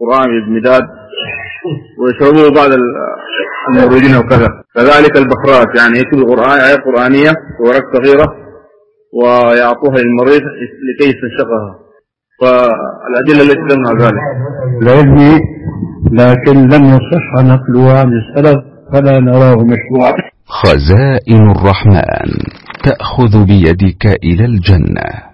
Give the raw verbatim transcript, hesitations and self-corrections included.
القرآن بالمداد ويشربوه بعض الموردين وكذا. كذلك البخرات يعني يكتب القرآن آية قرآنية ورق صغيرة ويعطوها للمريض لكي يستنشقها، فالأدلة التي تمنع ذلك العلمي، لكن لم يصح نقلها عن السلف فلا نراه مشروعا. خزائن الرحمن تأخذ بيدك إلى الجنة.